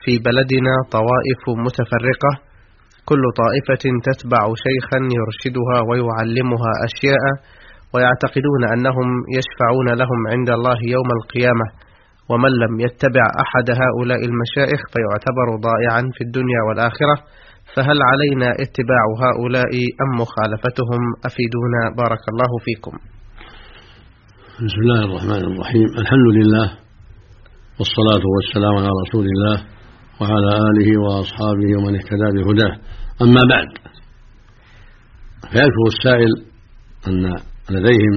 في بلدنا طوائف متفرقة، كل طائفة تتبع شيخا يرشدها ويعلمها أشياء، ويعتقدون أنهم يشفعون لهم عند الله يوم القيامة، ومن لم يتبع أحد هؤلاء المشايخ فيعتبر ضائعا في الدنيا والآخرة، فهل علينا اتباع هؤلاء أم مخالفتهم؟ أفيدونا بارك الله فيكم. بسم الله الرحمن الرحيم، الحمد لله والصلاة والسلام على رسول الله وعلى آله وأصحابه ومن اهتدى بهداه، أما بعد، فيذكر السائل أن لديهم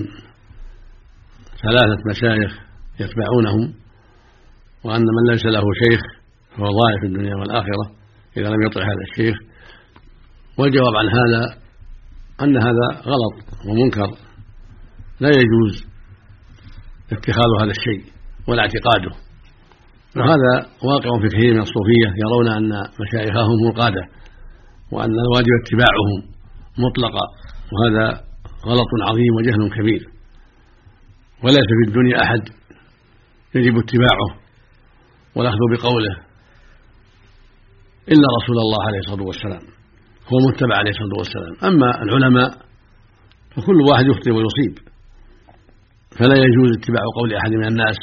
3 مشايخ يتبعونهم، وأن من ليس له شيخ فهو ضائع في الدنيا والآخرة إذا لم يطع هذا الشيخ. والجواب عن هذا أن هذا غلط ومنكر، لا يجوز اتخاذ هذا الشيء ولا اعتقاده، وهذا واقع في كثير من الصوفية، يرون أن مشايخهم هم القادة وأن الواجب اتباعهم مطلقا، وهذا غلط عظيم وجهل كبير، وليس في الدنيا أحد يجب اتباعه والأخذ بقوله إلا رسول الله عليه الصلاة والسلام، هو متبع عليه الصلاة والسلام. أما العلماء فكل واحد يخطئ ويصيب، فلا يجوز اتباع قول أحد من الناس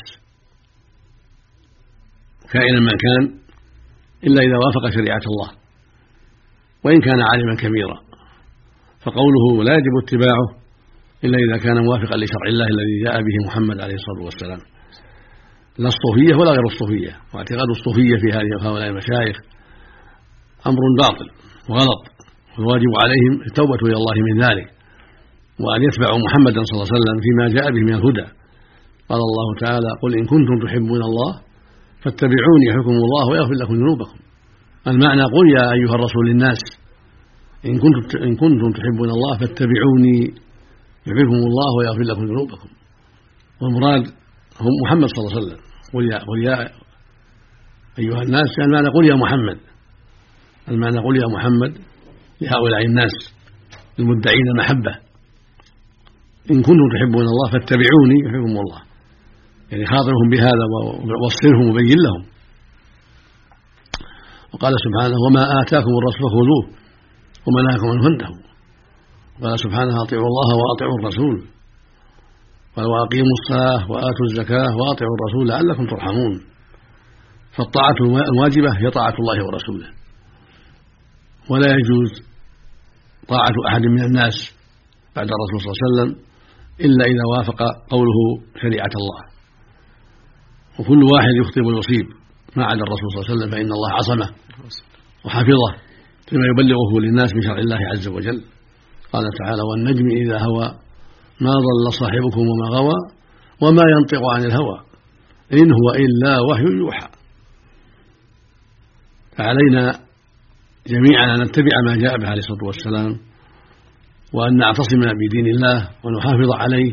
كائنا من كان إلا إذا وافق شريعة الله، وإن كان عالما كبيرا، فقوله لا يجب اتباعه إلا إذا كان موافقا لشرع الله الذي جاء به محمد عليه الصلاة والسلام، لا الصوفية ولا غير الصوفية. واعتقاد الصوفية في هؤلاء المشايخ أمر باطل وغلط، والواجب عليهم التوبة إلى الله من ذلك، وأن يتبعوا محمدا صلى الله عليه وسلم فيما جاء به من الهدى. قال الله تعالى: قل إن كنتم تحبون الله فاتبعوني يحبكم الله ويغفر لكم ذنوبكم. المعنى: قل يا أيها الرسول للناس إن كنتم تحبون الله فاتبعوني يحبكم الله ويغفر لكم ذنوبكم. والمراد هم محمد صلى الله عليه وسلم. قل يا أيها الناس، المعنى قل يا محمد، المعنى قل يا محمد لهؤلاء الناس المدعين المحبة: إن كنتم تحبون الله فاتبعوني يحبكم الله، يعني خاطرهم بهذا ووصلهم وبين لهم. وقال سبحانه: وما آتاكم الرسول فخذوه وما نهاكم عنه فانتهوا. وقال سبحانه: أطيعوا الله وأطيعوا الرسول، قال: وأقيموا الصلاة وآتوا الزكاة وأطيعوا الرسول لعلكم ترحمون. فالطاعة الواجبة هي طاعة الله ورسوله، ولا يجوز طاعة أحد من الناس بعد الرسول صلى الله عليه وسلم إلا إذا وافق قوله شريعة الله. وكل واحد يخطئ ويصيب ما عدا الرسول صلى الله عليه وسلم، فإن الله عصمه وحفظه فيما يبلغه للناس من شرع الله عز وجل. قال تعالى: والنجم إذا هوى ما ضل صاحبكم وما غوى وما ينطق عن الهوى إن هو إلا وحي يوحى. فعلينا جميعا أن نتبع ما جاء به عليه الصلاة والسلام، وأن نعتصم بدين الله ونحافظ عليه،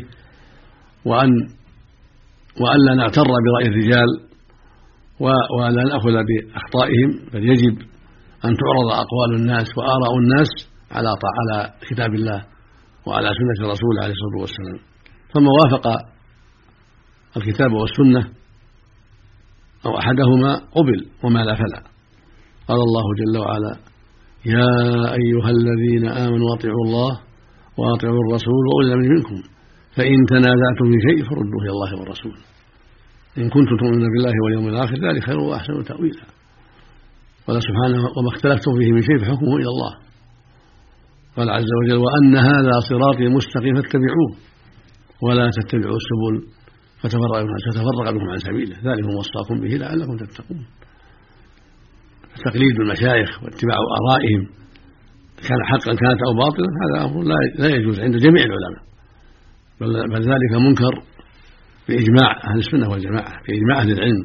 وأن لا نغتر برأي الرجال ولا نأخذ بأخطائهم، بل يجب أن تعرض أقوال الناس وآراء الناس على كتاب الله وعلى سنة الرسول عليه الصلاة والسلام. فما وافق الكتاب والسنة أو أحدهما قبل، وما لا فلا. قال الله جل وعلا: يا أيها الذين آمنوا أطيعوا الله وأطيعوا الرسول وأولي الأمر منكم فإن تنازعتم في شيء فردوه إلى الله والرسول إن كنتم تؤمنون بالله واليوم الآخر ذلك خير وأحسن تأويلا. قال سبحانه: وما اختلفتم فيه من شيء فحكمه إلى الله. قال عز وجل: وأن هذا صراطي مستقيم فاتبعوه ولا تتبعوا السبل فتفرق بكم عن سبيله ذلكم وصاكم به لعلكم تتقون. تقليد المشايخ واتباع آرائهم كان حقا كانت أو باطلا هذا أمر لا يجوز عند جميع العلماء، بل ذلك منكر بإجماع أهل السنة والجماعة، بإجماع أهل العلم.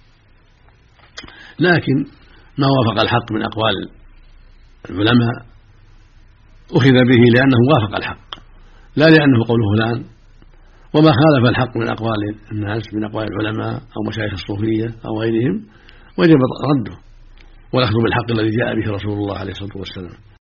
لكن ما وافق الحق من أقوال العلماء أخذ به لأنه وافق الحق لا لأنه قول فلان، وما خالف الحق من أقوال الناس من أقوال العلماء أو مشايخ الصوفية أو غيرهم وجب رده والأخذ بالحق الذي جاء به رسول الله عليه الصلاة والسلام.